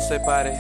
separe.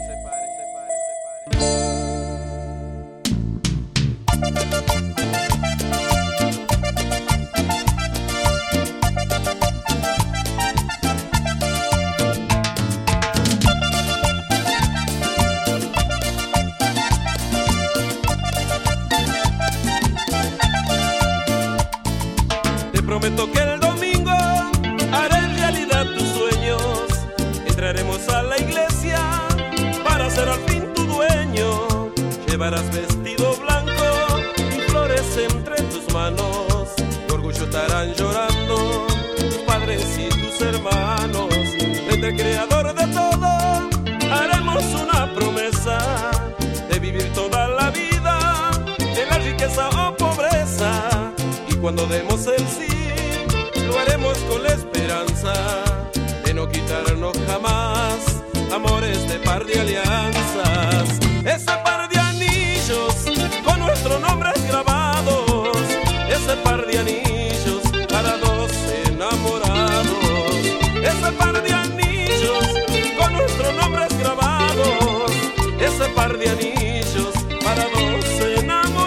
Te prometo que el domingo haré realidad tus sueños. Entraremos a la iglesia para ser al fin tu dueño. Llevarás vestido blanco y flores entre tus manos. De orgullo estarán llorando tus padres y tus hermanos. Frente al creador de todo haremos una promesa de vivir toda la vida en la riqueza o pobreza. Y cuando demos el sí, lo haremos con la esperanza de no quitarnos jamás amores de par de alianzas. Ese par de anillos con nuestros nombres grabados, ese par de anillos para dos enamorados. Ese par de anillos con nuestros nombres grabados, ese par de anillos para dos enamorados.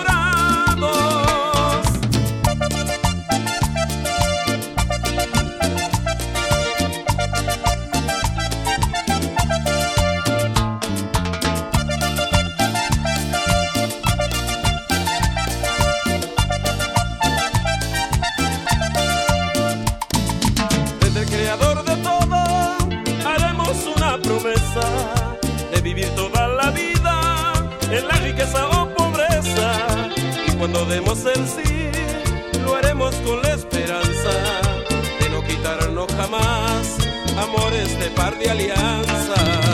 Creador de todo, haremos una promesa de vivir toda la vida en la riqueza o pobreza. Y cuando demos el sí, lo haremos con la esperanza de no quitarnos jamás amores de par de alianza.